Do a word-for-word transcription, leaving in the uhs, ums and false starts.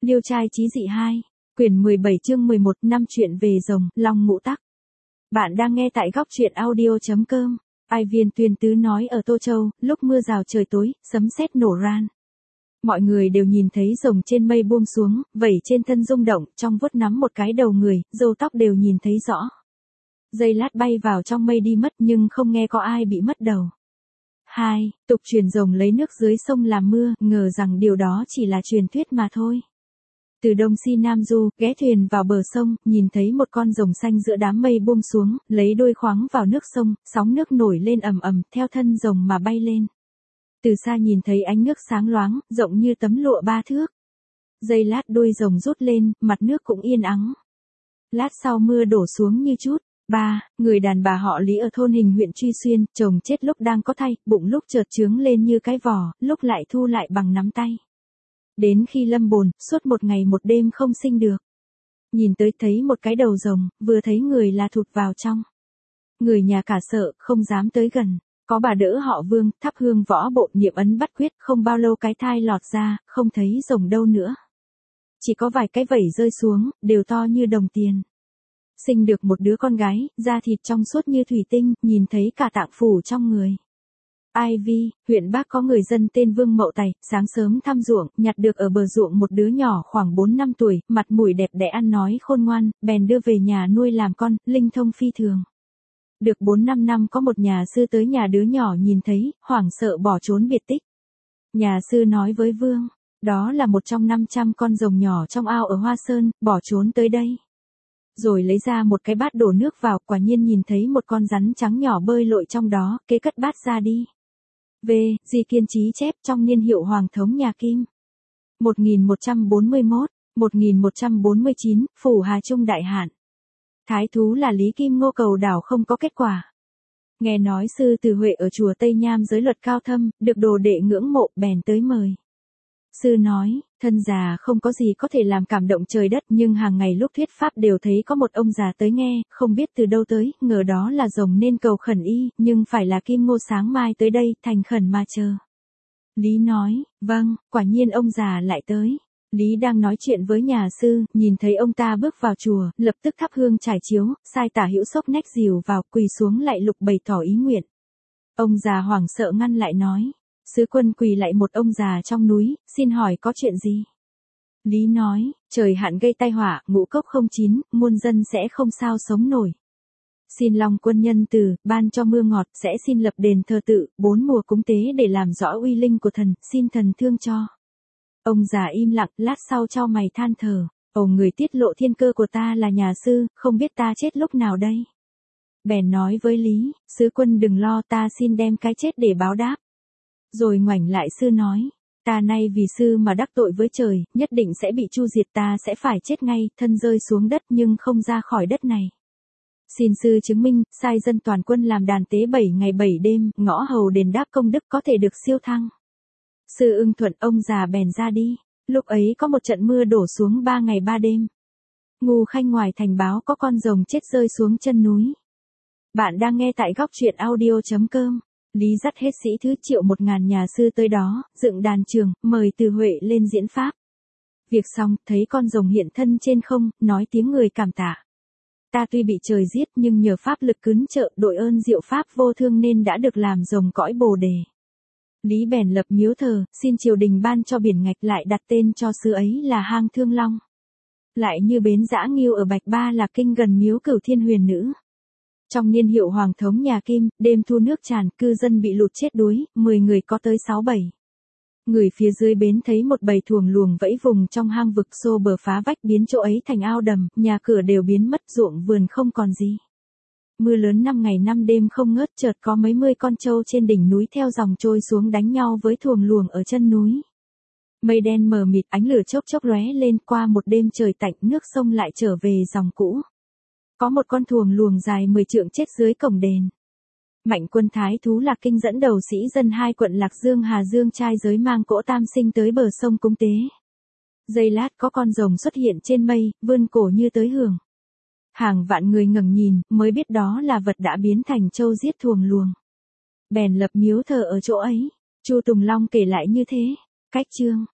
Liêu trai chí dị hai, quyển mười bảy chương mười một năm chuyện về rồng, long ngũ tắc. Bạn đang nghe tại góc truyện audio.com. Ai Viên Tuyên Tứ nói ở Tô Châu, lúc mưa rào trời tối, sấm sét nổ ran. Mọi người đều nhìn thấy rồng trên mây buông xuống, vẩy trên thân rung động, trong vuốt nắm một cái đầu người, râu tóc đều nhìn thấy rõ. Giây lát bay vào trong mây đi mất nhưng không nghe có ai bị mất đầu. hai. Tục truyền rồng lấy nước dưới sông làm mưa, ngờ rằng điều đó chỉ là truyền thuyết mà thôi. Từ Đông Si Nam Du, ghé thuyền vào bờ sông, nhìn thấy một con rồng xanh giữa đám mây buông xuống, lấy đuôi khoáng vào nước sông, sóng nước nổi lên ầm ầm, theo thân rồng mà bay lên. Từ xa nhìn thấy ánh nước sáng loáng, rộng như tấm lụa ba thước. Giây lát đuôi rồng rút lên, mặt nước cũng yên ắng. Lát sau mưa đổ xuống như chút. ba. Người đàn bà họ Lý ở thôn Hình huyện Truy Xuyên, chồng chết lúc đang có thai, bụng lúc chợt trướng lên như cái vò, lúc lại thu lại bằng nắm tay. Đến khi lâm bồn, suốt một ngày một đêm không sinh được. Nhìn tới thấy một cái đầu rồng, vừa thấy người là thụt vào trong. Người nhà cả sợ, không dám tới gần. Có bà đỡ họ Vương, thắp hương võ bộ niệm ấn bắt quyết, không bao lâu cái thai lọt ra, không thấy rồng đâu nữa. Chỉ có vài cái vẩy rơi xuống, đều to như đồng tiền. Sinh được một đứa con gái, da thịt trong suốt như thủy tinh, nhìn thấy cả tạng phủ trong người. Ai Vi, huyện Bắc có người dân tên Vương Mậu Tài, sáng sớm thăm ruộng, nhặt được ở bờ ruộng một đứa nhỏ khoảng bốn năm tuổi, mặt mũi đẹp đẽ ăn nói khôn ngoan, bèn đưa về nhà nuôi làm con, linh thông phi thường. Được bốn năm năm có một nhà sư tới nhà đứa nhỏ nhìn thấy, hoảng sợ bỏ trốn biệt tích. Nhà sư nói với Vương, đó là một trong năm trăm con rồng nhỏ trong ao ở Hoa Sơn, bỏ trốn tới đây. Rồi lấy ra một cái bát đổ nước vào, quả nhiên nhìn thấy một con rắn trắng nhỏ bơi lội trong đó, kế cất bát ra đi. V. Di Kiên Chí chép trong niên hiệu Hoàng thống nhà Kim. một nghìn một trăm bốn mươi mốt, một nghìn một trăm bốn mươi chín, Phủ Hà Trung đại hạn. Thái thú là Lý Kim Ngô cầu đảo không có kết quả. Nghe nói sư Từ Huệ ở chùa Tây Nham giới luật cao thâm, được đồ đệ ngưỡng mộ, bèn tới mời. Sư nói, thân già không có gì có thể làm cảm động trời đất, nhưng hàng ngày lúc thuyết pháp đều thấy có một ông già tới nghe, không biết từ đâu tới, ngờ đó là rồng nên cầu khẩn y, nhưng phải là Kim Ngô sáng mai tới đây, thành khẩn mà chờ. Lý nói, vâng, quả nhiên ông già lại tới. Lý đang nói chuyện với nhà sư, nhìn thấy ông ta bước vào chùa, lập tức thắp hương trải chiếu, sai tả hữu xốc nách dìu vào, quỳ xuống lại lục bày tỏ ý nguyện. Ông già hoảng sợ ngăn lại nói. Sứ quân quỳ lại một ông già trong núi, xin hỏi có chuyện gì? Lý nói, trời hạn gây tai họa, ngũ cốc không chín, muôn dân sẽ không sao sống nổi. Xin Long quân nhân từ, ban cho mưa ngọt, sẽ xin lập đền thờ tự, bốn mùa cúng tế để làm rõ uy linh của thần, xin thần thương cho. Ông già im lặng, lát sau chau mày than thở, ồ người tiết lộ thiên cơ của ta là nhà sư, không biết ta chết lúc nào đây. Bèn nói với Lý, sứ quân đừng lo, ta xin đem cái chết để báo đáp. Rồi ngoảnh lại sư nói, ta nay vì sư mà đắc tội với trời, nhất định sẽ bị chu diệt, ta sẽ phải chết ngay, thân rơi xuống đất nhưng không ra khỏi đất này. Xin sư chứng minh, sai dân toàn quân làm đàn tế bảy ngày bảy đêm, ngõ hầu đền đáp công đức có thể được siêu thăng. Sư ưng thuận, ông già bèn ra đi, lúc ấy có một trận mưa đổ xuống ba ngày ba đêm. Ngu Khanh ngoài thành báo có con rồng chết rơi xuống chân núi. Bạn đang nghe tại góc truyện audio.com. Lý dắt hết sĩ thứ triệu một ngàn nhà sư tới đó, dựng đàn trường, mời Từ Huệ lên diễn pháp. Việc xong, thấy con rồng hiện thân trên không, nói tiếng người cảm tạ. Ta tuy bị trời giết nhưng nhờ pháp lực cứng trợ, đội ơn diệu pháp vô thương nên đã được làm rồng cõi bồ đề. Lý bèn lập miếu thờ, xin triều đình ban cho biển ngạch, lại đặt tên cho xứ ấy là Hang Thương Long. Lại như bến Dã Nghiêu ở Bạch Ba là kinh gần miếu Cửu Thiên Huyền Nữ. Trong niên hiệu Hoàng thống nhà Kim, đêm thu nước tràn, cư dân bị lụt chết đuối, mười người có tới sáu bảy. Người phía dưới bến thấy một bầy thuồng luồng vẫy vùng trong hang vực, xô bờ phá vách biến chỗ ấy thành ao đầm, nhà cửa đều biến mất, ruộng vườn không còn gì. Mưa lớn năm ngày năm đêm không ngớt, chợt có mấy mươi con trâu trên đỉnh núi theo dòng trôi xuống đánh nhau với thuồng luồng ở chân núi. Mây đen mờ mịt, ánh lửa chốc chốc lóe lên, qua một đêm trời tạnh, nước sông lại trở về dòng cũ. Có một con thuồng luồng dài mười trượng chết dưới cổng đền. Mạnh quân thái thú Lạc Kinh dẫn đầu sĩ dân hai quận Lạc Dương Hà Dương trai giới mang cỗ tam sinh tới bờ sông cúng tế. Giây lát có con rồng xuất hiện trên mây, vươn cổ như tới hưởng. Hàng vạn người ngẩng nhìn, mới biết đó là vật đã biến thành trâu giết thuồng luồng. Bèn lập miếu thờ ở chỗ ấy. Chu Tùng Long kể lại như thế. Cách chương